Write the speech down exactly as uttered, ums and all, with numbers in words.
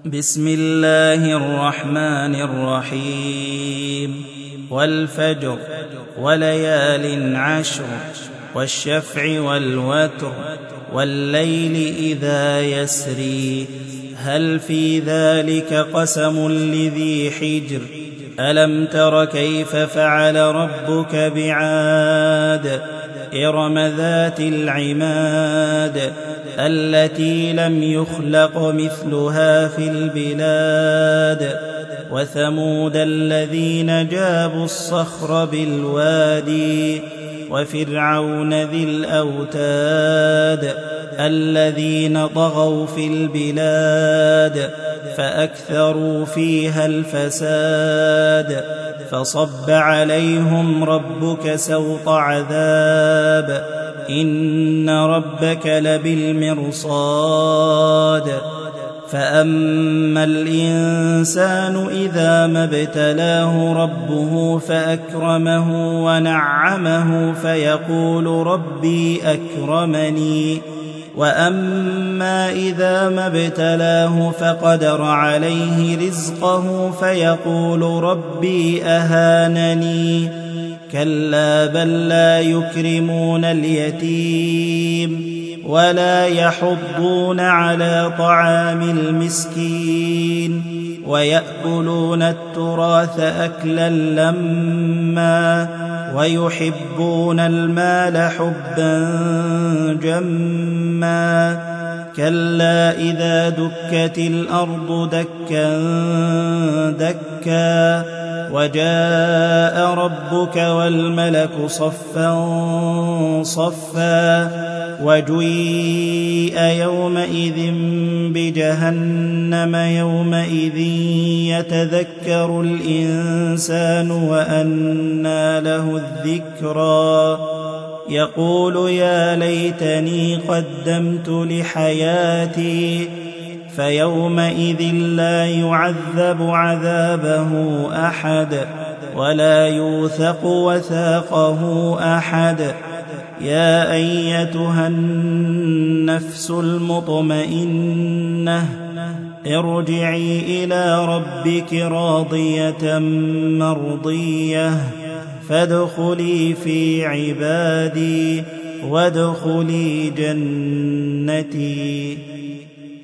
بسم الله الرحمن الرحيم والفجر وليال عشر والشفع والوتر والليل إذا يسري هل في ذلك قسم لذي حجر ألم تر كيف فعل ربك بعاد إرم ذات العماد التي لم يخلق مثلها في البلاد وثمود الذين جابوا الصخر بالوادي وفرعون ذي الأوتاد الذين طغوا في البلاد فأكثروا فيها الفساد فصب عليهم ربك سوط عذاب إن ربك لبالمرصاد فأما الإنسان إذا ما ابتلاه ربه فأكرمه ونعمه فيقول ربي أكرمني وأما إذا ما ابتلاه فقدر عليه رزقه فيقول ربي أهانني كلا بل لا يكرمون اليتيم ولا يحضون على طعام المسكين ويأكلون التراث أكلا لما ويحبون المال حبا جما كلا إذا دكت الأرض دكا دكا وجاء ربك والملك صفا صفا وجيء يومئذ بجهنم يومئذ يتذكر الإنسان وأنى له الذكرى يقول يا ليتني قدمت لحياتي فيومئذ لا يعذب عذابه أحد ولا يوثق وثاقه أحد يا أيتها النفس المطمئنة ارجعي إلى ربك راضية مرضية فادخلي في عبادي وادخلي جنتي.